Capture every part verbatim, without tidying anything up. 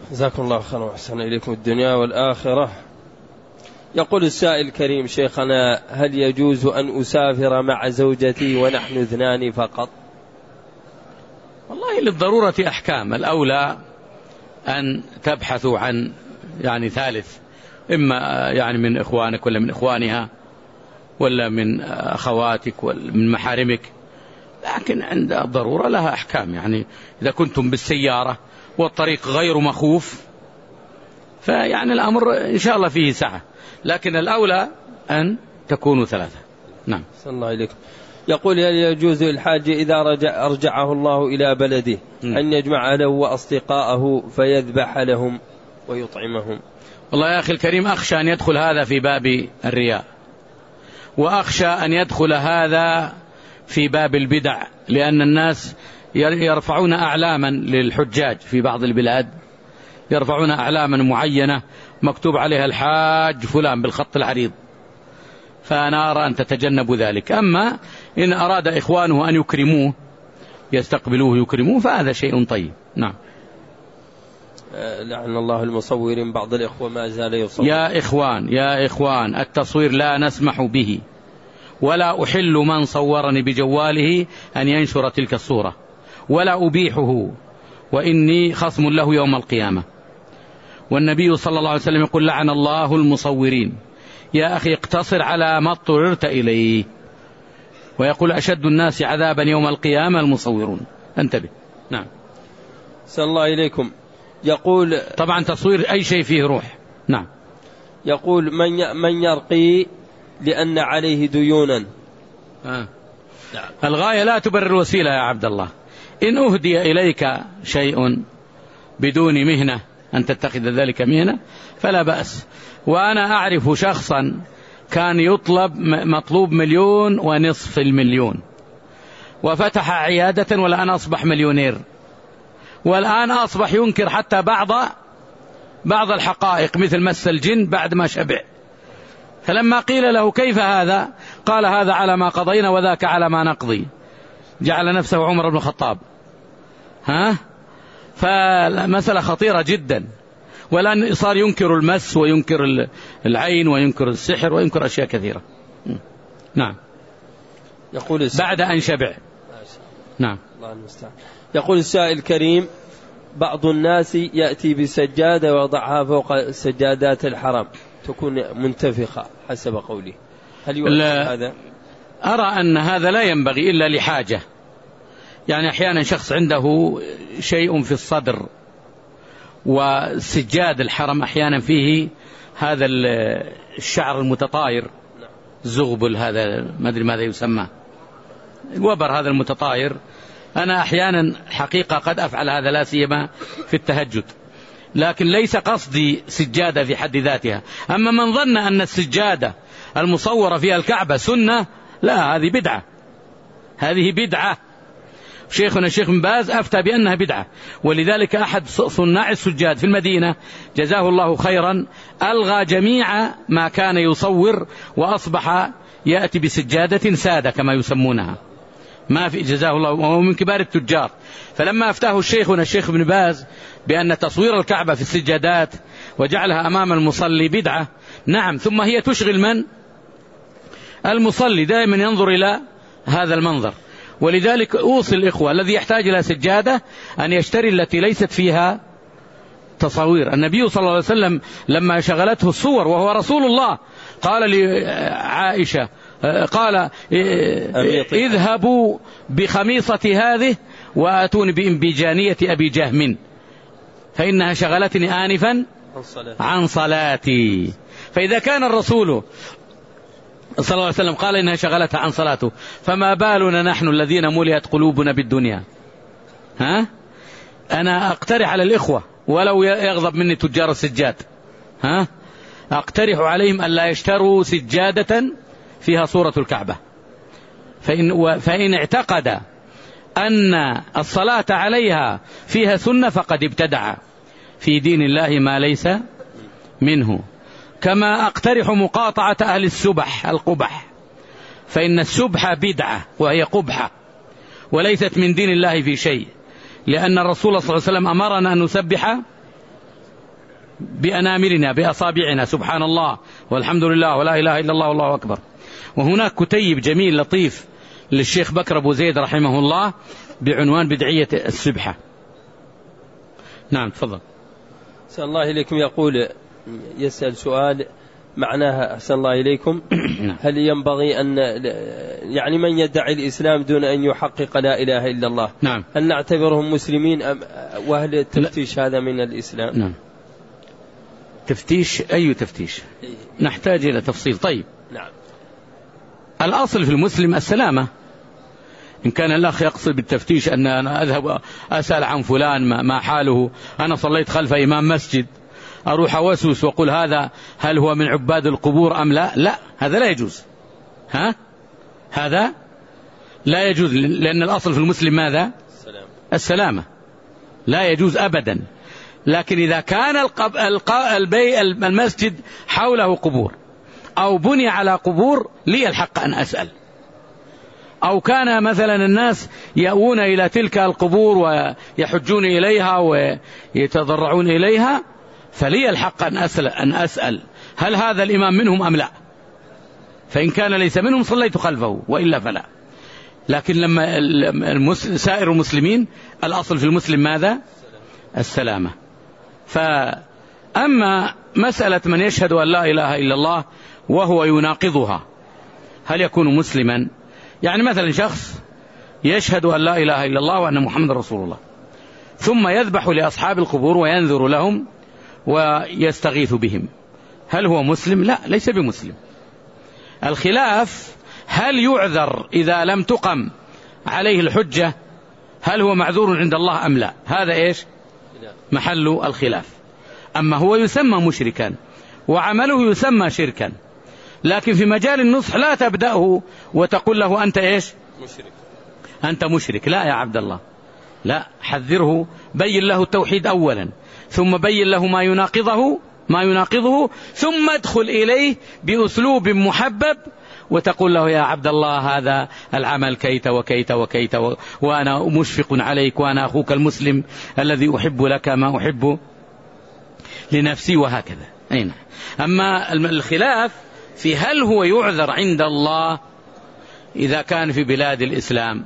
جزاكم الله خيرا وأحسن إليكم الدنيا والآخرة. يقول السائل الكريم: شيخنا، هل يجوز أن أسافر مع زوجتي ونحن اثنان فقط؟ والله للضرورة أحكام. الأولى أن تبحثوا عن يعني ثالث، إما يعني من إخوانك ولا من إخوانها ولا من أخواتك ولا من محارمك، لكن عند الضرورة لها أحكام. يعني إذا كنتم بالسيارة والطريق غير مخوف فيعني الأمر إن شاء الله فيه سعة، لكن الأولى أن تكونوا ثلاثة. نعم. صلى الله عليكم. يقول: هل يجوز الحاج إذا رجع أرجعه الله إلى بلده م. أن يجمع له وأصدقاءه فيذبح لهم ويطعمهم؟ والله يا أخي الكريم، أخشى أن يدخل هذا في باب الرياء، وأخشى أن يدخل هذا في باب البدع، لأن الناس يرفعون أعلاما للحجاج في بعض البلاد، يرفعون أعلاما معينة مكتوب عليها الحاج فلان بالخط العريض، فأنا أرى أن تتجنبوا ذلك. أما إن أراد إخوانه أن يكرموه يستقبلوه يكرموه فهذا شيء طيب. نعم. لعن الله المصورين، بعض الإخوة ما زال يصور. يا إخوان يا إخوان التصوير لا نسمح به، ولا أحل من صورني بجواله أن ينشر تلك الصورة، ولا أبيحه، وإني خصم له يوم القيامة. والنبي صلى الله عليه وسلم يقول: لعن الله المصورين. يا أخي اقتصر على ما اضطررت إليه. ويقول: أشد الناس عذابا يوم القيامة المصورون. انتبه. نعم. صلى الله إليكم. يقول: طبعا تصوير أي شيء فيه روح. نعم. يقول: من من يرقي لأن عليه ديونا. آه. نعم. الغاية لا تبرر الوسيلة يا عبد الله. إن أهدي إليك شيء بدون مهنة أن تتخذ ذلك مهنة فلا بأس. وأنا أعرف شخصا كان يطلب مطلوب مليون ونصف المليون، وفتح عيادة، والآن أصبح مليونير، والآن أصبح ينكر حتى بعض بعض الحقائق مثل مس الجن بعد ما شبع. فلما قيل له: كيف هذا؟ قال: هذا على ما قضينا وذاك على ما نقضي. جعل نفسه عمر بن الخطاب. ها؟ فالمسألة خطيرة جدا. والآن صار ينكر المس وينكر العين وينكر السحر وينكر أشياء كثيرة. نعم. يقول بعد أن شبع. نعم. الله المستعان. يقول السائل الكريم: بعض الناس يأتي بسجادة ويضعها فوق سجادات الحرم تكون منتفخة حسب قوله، هل يؤثر هذا؟ أرى أن هذا لا ينبغي إلا لحاجة. يعني أحيانا شخص عنده شيء في الصدر، وسجاد الحرم أحيانا فيه هذا الشعر المتطاير، زغبل، هذا ما أدري ماذا يسمى، الوبر هذا المتطاير. أنا أحيانا حقيقة قد أفعل هذا، لا سيما في التهجد، لكن ليس قصدي سجادة في حد ذاتها. أما من ظن أن السجادة المصورة فيها الكعبة سنة، لا، هذه بدعة، هذه بدعة. شيخنا الشيخ بن باز أفتى بأنها بدعة، ولذلك أحد صناع السجاد في المدينة جزاه الله خيرا ألغى جميع ما كان يصور، وأصبح يأتي بسجادة سادة كما يسمونها، ما في، جزاه الله، وهو من كبار التجار. فلما أفتاه الشيخنا الشيخ بن باز بأن تصوير الكعبة في السجادات وجعلها أمام المصلي بدعة، نعم، ثم هي تشغل من؟ المصلي دائما ينظر إلى هذا المنظر. ولذلك أوصي الإخوة الذي يحتاج إلى سجادة أن يشتري التي ليست فيها تصاوير. النبي صلى الله عليه وسلم لما شغلته الصور وهو رسول الله قال لعائشة، قال: اذهبوا بخميصة هذه وآتوني بإنبيجانية أبي جهم فإنها شغلتني آنفا عن صلاتي. فإذا كان الرسول صلى الله عليه وسلم قال إنها شغلتها عن صلاته، فما بالنا نحن الذين ملئت قلوبنا بالدنيا؟ ها؟ أنا أقترح على الإخوة، ولو يغضب مني تجار السجاد، ها، أقترح عليهم أن لا يشتروا سجادة فيها صورة الكعبة، فإن, فإن اعتقد أن الصلاة عليها فيها سنة فقد ابتدع في دين الله ما ليس منه. كما أقترح مقاطعة أهل السبح القبح، فإن السبح بدعة وهي قبحة وليست من دين الله في شيء، لأن الرسول صلى الله عليه وسلم أمرنا أن نسبح بأناملنا بأصابعنا سبحان الله والحمد لله ولا إله إلا الله والله أكبر. وهناك كتيب جميل لطيف للشيخ بكر أبو زيد رحمه الله بعنوان بدعية السبحة. نعم تفضل. أحسن الله إليكم. يقول يسأل سؤال معناها أحسن الله إليكم هل ينبغي أن يعني من يدعي الإسلام دون أن يحقق لا إله إلا الله نعم. هل نعتبرهم مسلمين أم وهل التفتيش هذا من الإسلام؟ نعم. تفتيش أي تفتيش؟ نحتاج إلى تفصيل. طيب نعم. الأصل في المسلم السلامة. إن كان الأخ يقصد بالتفتيش أن أنا أذهب أسأل عن فلان ما حاله، أنا صليت خلف إمام مسجد أروح أوسوس وأقول هذا هل هو من عباد القبور أم لا؟ لا، هذا لا يجوز. ها؟ هذا لا يجوز، لأن الأصل في المسلم ماذا؟ السلام. السلامة، لا يجوز أبدا. لكن إذا كان القب... الق... البي... المسجد حوله قبور أو بني على قبور لي الحق أن أسأل، أو كان مثلا الناس يأوون إلى تلك القبور ويحجون إليها ويتضرعون إليها فلي الحق أن أسأل, أن أسأل هل هذا الإمام منهم أم لا. فإن كان ليس منهم صليت خلفه وإلا فلا. لكن لما المسلم سائر المسلمين الأصل في المسلم ماذا؟ السلامة. فأما مسألة من يشهد أن لا إله إلا الله وهو يناقضها هل يكون مسلما؟ يعني مثلا شخص يشهد أن لا إله إلا الله وأن محمد رسول الله ثم يذبح لأصحاب القبور وينذر لهم ويستغيث بهم، هل هو مسلم؟ لا، ليس بمسلم. الخلاف هل يعذر إذا لم تقم عليه الحجة، هل هو معذور عند الله أم لا؟ هذا إيش محل الخلاف. أما هو يسمى مشركا وعمله يسمى شركا، لكن في مجال النصح لا تبدأه وتقول له أنت إيش مشرك، أنت مشرك. لا يا عبد الله، لا، حذره، بين له التوحيد أولا ثم بين له ما يناقضه ما يناقضه ثم ادخل إليه بأسلوب محبب وتقول له يا عبد الله هذا العمل كيت وكيت وكيت و... وأنا مشفق عليك وأنا أخوك المسلم الذي أحب لك ما أحب لنفسي وهكذا. أين أما الخلاف في هل هو يعذر عند الله إذا كان في بلاد الإسلام.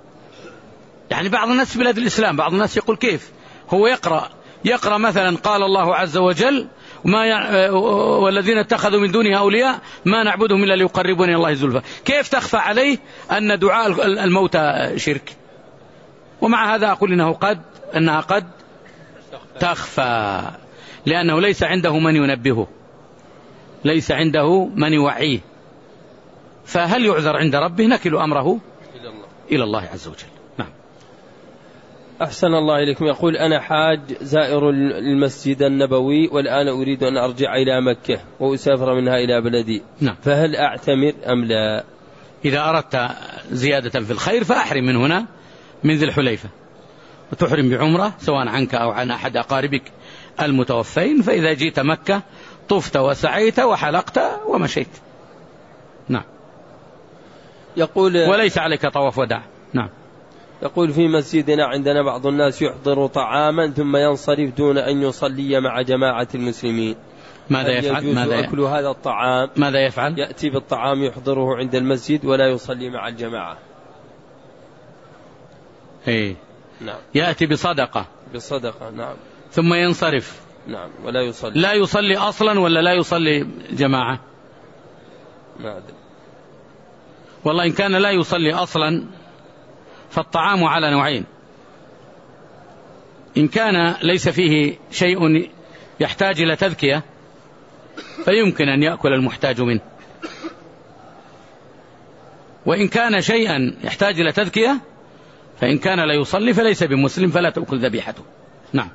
يعني بعض الناس في بلاد الإسلام بعض الناس يقول كيف هو يقرأ يقرأ مثلا قال الله عز وجل وما ي... والذين اتخذوا من دونه أولياء ما نعبدهم إلا ليقربون إلى الله زلفى. كيف تخفى عليه أن دعاء الموتى شرك؟ ومع هذا أقول إنه قد أنها قد تخفى لأنه ليس عنده من ينبهه، ليس عنده من يوعيه. فهل يعذر عند ربه؟ نكل أمره إلى الله, إلى الله عز وجل. نعم. أحسن الله إليكم. يقول أنا حاج زائر المسجد النبوي والآن أريد أن أرجع إلى مكة وأسافر منها إلى بلدي. نعم. فهل أعتمر أم لا؟ إذا أردت زيادة في الخير فأحرم من هنا من ذي الحليفة وتحرم بعمرة سواء عنك أو عن أحد أقاربك المتوفين، فإذا جيت مكة طفت وسعيت وحلقت ومشيت. نعم. يقول وليس عليك طواف وداع. نعم. يقول في مسجدنا عندنا بعض الناس يحضر طعاما ثم ينصرف دون أن يصلي مع جماعة المسلمين، ماذا يفعل؟ ماذا أكل هذا الطعام؟ ماذا يفعل؟ يأتي بالطعام يحضره عند المسجد ولا يصلي مع الجماعة. إيه. نعم. يأتي بصدقة بصدقة. نعم. ثم ينصرف. نعم. ولا يصلي. لا يصلي أصلا ولا لا يصلي جماعة؟ ما أدري والله. إن كان لا يصلي أصلا فالطعام على نوعين: إن كان ليس فيه شيء يحتاج إلى تذكية فيمكن أن يأكل المحتاج منه، وإن كان شيئا يحتاج إلى تذكية فإن كان لا يصلي فليس بمسلم فلا تأكل ذبيحته. نعم.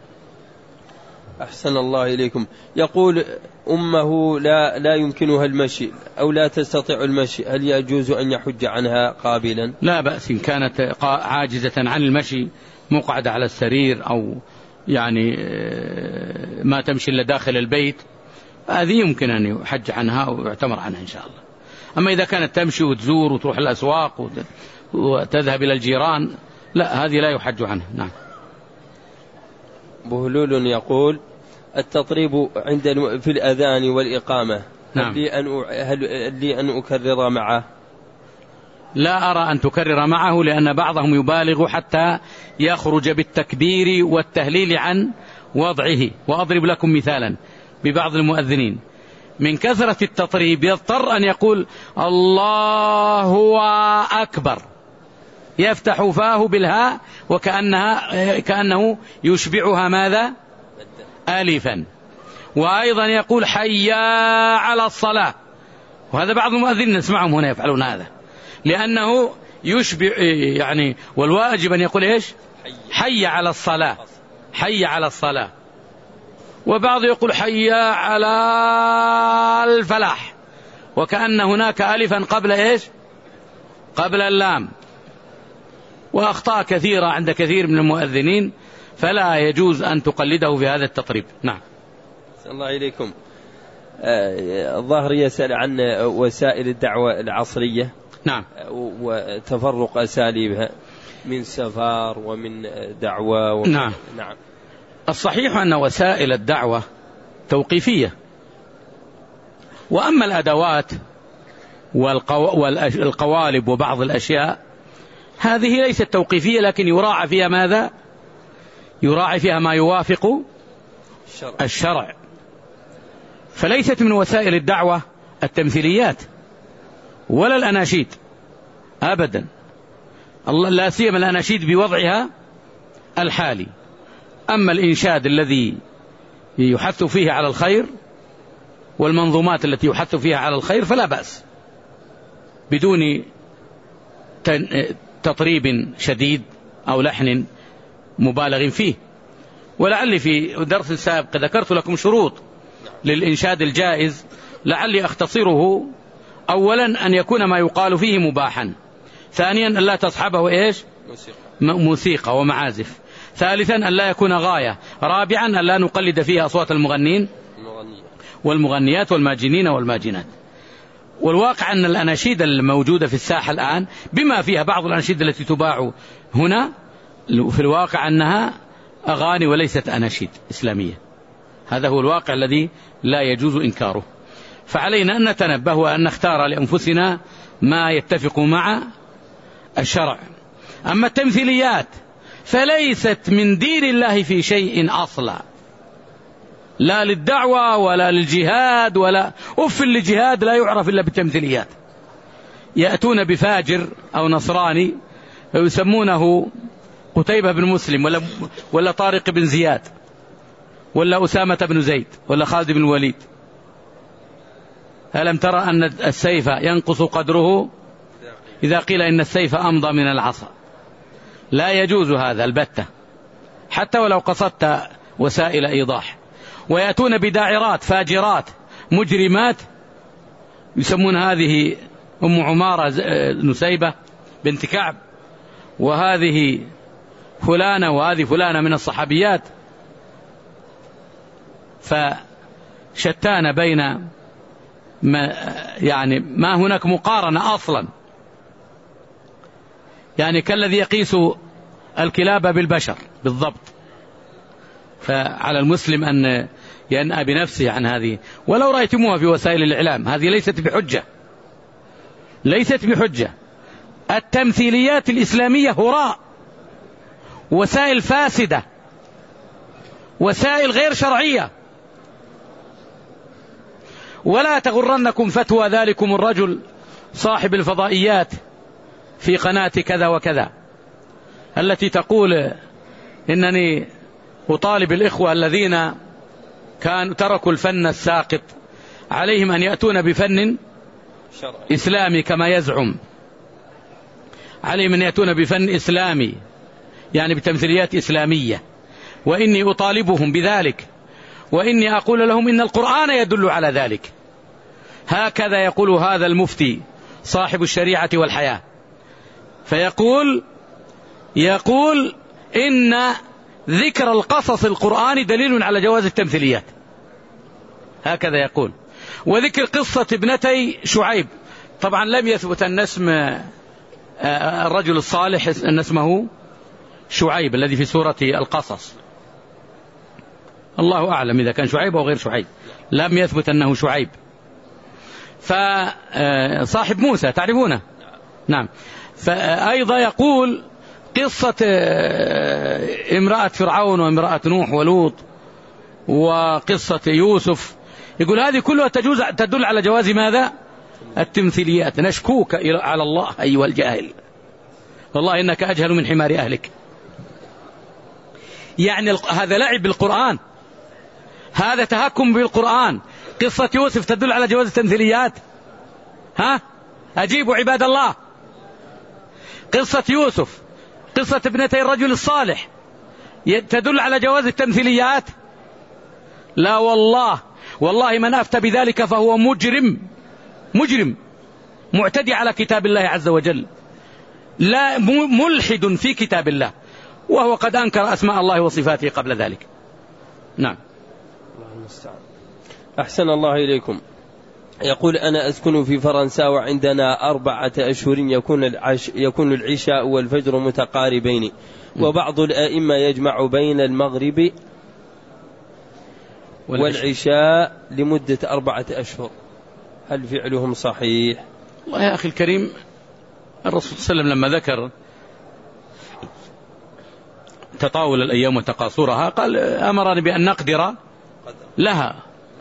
أحسن الله إليكم. يقول أمه لا, لا يمكنها المشي أو لا تستطيع المشي، هل يجوز أن يحج عنها قابلا؟ لا بأس. إن كانت عاجزة عن المشي مقعدة على السرير أو يعني ما تمشي إلا داخل البيت هذه يمكن أن يحج عنها ويعتمر عنها إن شاء الله. أما إذا كانت تمشي وتزور وتروح الأسواق وتذهب إلى الجيران لا، هذه لا يحج عنها. نعم. بهلول يقول التطريب عند في الأذان والإقامة، نعم. هل لي أن هل لي أن أكرر معه؟ لا أرى أن تكرر معه، لأن بعضهم يبالغ حتى يخرج بالتكبير والتهليل عن وضعه. وأضرب لكم مثالا ببعض المؤذنين من كثرة التطريب يضطر أن يقول الله أكبر، يفتح فاه بالهاء وكأنها كأنه يشبعها ماذا؟ آلفا. وأيضا يقول حي على الصلاة، وهذا بعض المؤذنين نسمعهم هنا يفعلون هذا، لأنه يشبع يعني. والواجب أن يقول إيش؟ حي على الصلاة، حي على الصلاة. وبعض يقول حي على الفلاح، وكأن هناك ألفا قبل إيش؟ قبل اللام. وأخطاء كثيرة عند كثير من المؤذنين، فلا يجوز أن تقلده في هذا التطريب. نعم. الله إليكم. الظاهر يسأل عن وسائل الدعوة العصرية. نعم. وتفرق أساليبها من سفار ومن دعوة ومن نعم. نعم. الصحيح أن وسائل الدعوة توقيفية، وأما الأدوات والقوالب وبعض الأشياء هذه ليست توقيفية، لكن يراعى فيها ماذا؟ يراعى فيها ما يوافق الشرع. فليست من وسائل الدعوة التمثيليات ولا الأناشيد أبدا، لا سيما الأناشيد بوضعها الحالي. أما الإنشاد الذي يحث فيه على الخير والمنظومات التي يحث فيها على الخير فلا بأس بدون تطريب شديد أو لحن مبالغ فيه. ولعلي في درس سابق ذكرت لكم شروط للإنشاد الجائز، لعلي أختصره. أولا أن يكون ما يقال فيه مباحا، ثانيا أن لا تصحبه إيش؟ موسيقى, موسيقى ومعازف، ثالثا أن لا يكون غاية، رابعا أن لا نقلد فيه أصوات المغنين والمغنيات والماجنين والماجنات. والواقع أن الأناشيد الموجودة في الساحة الآن بما فيها بعض الأناشيد التي تباع هنا في الواقع أنها أغاني وليست أناشيد إسلامية. هذا هو الواقع الذي لا يجوز إنكاره. فعلينا أن نتنبه وأن نختار لأنفسنا ما يتفق مع الشرع. أما التمثيليات فليست من دين الله في شيء أصلا، لا للدعوة ولا للجهاد، ولا أف للجهاد لا يعرف إلا بالتمثيليات. يأتون بفاجر أو نصراني ويسمونه قتيبة بن مسلم ولا, ولا طارق بن زياد ولا أسامة بن زيد ولا خالد بن الوليد. ألم ترى أن السيف ينقص قدره إذا قيل إن السيف أمضى من العصا؟ لا يجوز هذا البتة، حتى ولو قصدت وسائل إيضاح. ويأتون بداعرات فاجرات مجرمات يسمون هذه أم عمارة نسيبة بنت كعب، وهذه فلانة وهذه فلانة من الصحابيات. فشتان بين ما يعني ما هناك مقارنة أصلا، يعني كالذي يقيس الكلاب بالبشر بالضبط. فعلى المسلم أن ينأى بنفسه عن هذه. ولو رأيتموها في وسائل الإعلام هذه ليست بحجة، ليست بحجة. التمثيليات الإسلامية هراء، وسائل فاسدة، وسائل غير شرعية. ولا تغرنكم فتوى ذلكم الرجل صاحب الفضائيات في قناة كذا وكذا التي تقول إنني أطالب الإخوة الذين كانوا تركوا الفن الساقط عليهم أن يأتون بفن إسلامي كما يزعم، عليهم أن يأتون بفن إسلامي يعني بتمثيليات إسلامية، وإني أطالبهم بذلك، وإني أقول لهم إن القرآن يدل على ذلك. هكذا يقول هذا المفتي صاحب الشريعة والحياة، فيقول يقول إن ذكر القصص القرآني دليل على جواز التمثيليات، هكذا يقول. وذكر قصة ابنتي شعيب، طبعا لم يثبت أن اسم الرجل الصالح أن اسمه شعيب الذي في سورة القصص، الله أعلم إذا كان شعيب أو غير شعيب، لم يثبت أنه شعيب. فصاحب موسى تعرفونه؟ نعم. فأيضا يقول قصة امرأة فرعون وامرأة نوح ولوط وقصة يوسف، يقول هذه كلها تجوز تدل على جواز ماذا؟ التمثيليات. نشكوك على الله أيها الجاهل، والله إنك أجهل من حمار أهلك. يعني هذا لعب بالقرآن، هذا تهكم بالقرآن. قصة يوسف تدل على جواز التمثيليات؟ ها؟ أجيبوا عباد الله. قصة يوسف، قصة ابنتي الرجل الصالح، تدل على جواز التمثيليات؟ لا والله، والله من أفتى بذلك فهو مجرم، مجرم معتدي على كتاب الله عز وجل، لا ملحد في كتاب الله، وهو قد أنكر أسماء الله وصفاته قبل ذلك. نعم. الله المستعان. أحسن الله إليكم. يقول أنا أسكن في فرنسا وعندنا أربعة أشهر يكون العش يكون العشاء والفجر متقاربين، وبعض الآئمة يجمع بين المغرب والعشاء لمدة أربعة أشهر، هل فعلهم صحيح؟ والله يا أخي الكريم، الرسول صلى الله عليه وسلم لما ذكر تطاول الأيام وتقاصرها قال أمرني بأن نقدر لها.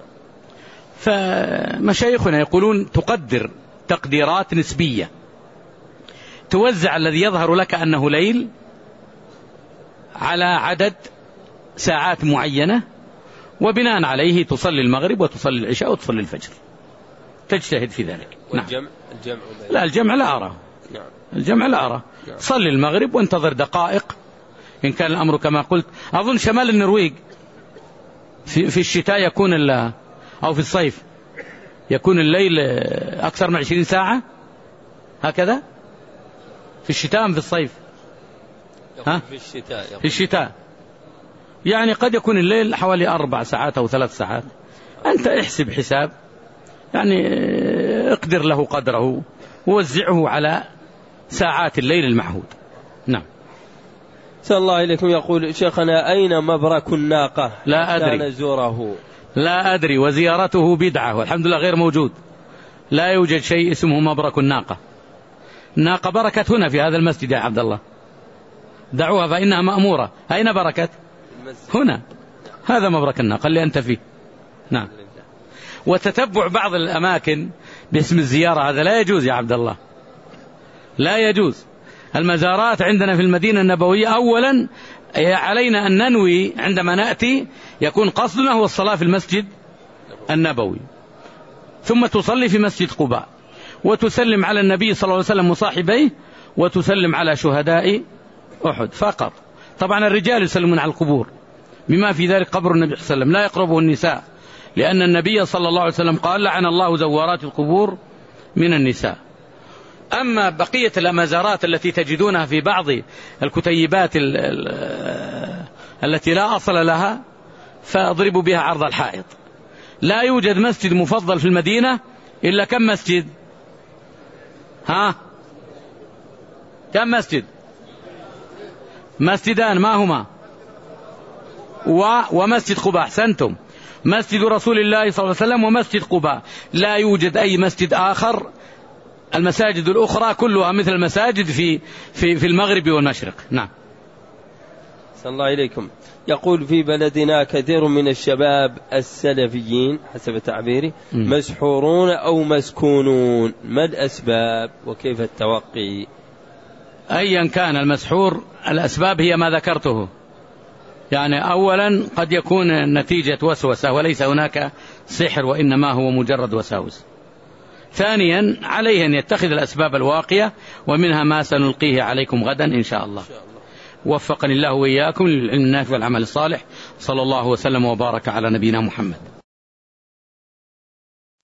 فمشايخنا يقولون تقدر تقديرات نسبية، توزع الذي يظهر لك أنه ليل على عدد ساعات معينة، وبناء عليه تصلي المغرب وتصلي العشاء وتصلي الفجر، تجتهد في ذلك. والجمع نعم. الجمع لا الجمع لا أرى. نعم. الجمع لا أرى. نعم. صلي المغرب وانتظر دقائق إن كان الأمر كما قلت. أظن شمال النرويج في, في الشتاء يكون ال أو في الصيف يكون الليل أكثر من عشرين ساعة هكذا، في الشتاء أم في الصيف؟ ها؟ في الشتاء. في الشتاء يعني قد يكون الليل حوالي أربع ساعات أو ثلاث ساعات. أنت احسب حساب، يعني اقدر له قدره ووزعه على ساعات الليل المعهود. نعم. صلى الله عليكم. يقول شيخنا أين مبرك الناقة؟ لا أدري. نزوره. لا أدري، وزيارته بدعة والحمد لله غير موجود. لا يوجد شيء اسمه مبرك الناقة. الناقة بركت هنا في هذا المسجد يا عبد الله، دعوها فإنها مأمورة. أين بركت؟ هنا. هذا مبرك الناقة اللي أنت فيه. نعم. وتتبع بعض الأماكن باسم الزيارة هذا لا يجوز يا عبد الله، لا يجوز. المزارات عندنا في المدينة النبوية أولا علينا أن ننوي عندما نأتي يكون قصدنا هو الصلاة في المسجد النبوي، ثم تصلي في مسجد قباء وتسلم على النبي صلى الله عليه وسلم وصاحبيه وتسلم على شهداء أحد فقط. طبعا الرجال يسلمون على القبور بما في ذلك قبر النبي صلى الله عليه وسلم، لا يقربه النساء، لأن النبي صلى الله عليه وسلم قال لعن الله زوارات القبور من النساء. أما بقية المزارات التي تجدونها في بعض الكتيبات التي لا أصل لها فاضربوا بها عرض الحائط. لا يوجد مسجد مفضل في المدينة إلا كم مسجد؟ ها؟ كم مسجد؟ مسجدان، ما هما؟ و... ومسجد قباء. أحسنتم، مسجد رسول الله صلى الله عليه وسلم ومسجد قباء. لا يوجد أي مسجد آخر. المساجد الأخرى كلها مثل المساجد في في في المغرب والمشرق. نعم. صلى الله عليكم. يقول في بلدنا كثير من الشباب السلفيين حسب تعبيري م. مسحورون أو مسكونون، ما الأسباب وكيف التوقي؟ أيا كان المسحور الأسباب هي ما ذكرته، يعني أولا قد يكون نتيجة وسوسة وليس هناك سحر وإنما هو مجرد وساوس. ثانيا عليه أن يتخذ الأسباب الواقية، ومنها ما سنلقيه عليكم غدا إن شاء الله. وفقني الله وإياكم للعلم النافع والعمل الصالح. صلى الله وسلم وبارك على نبينا محمد.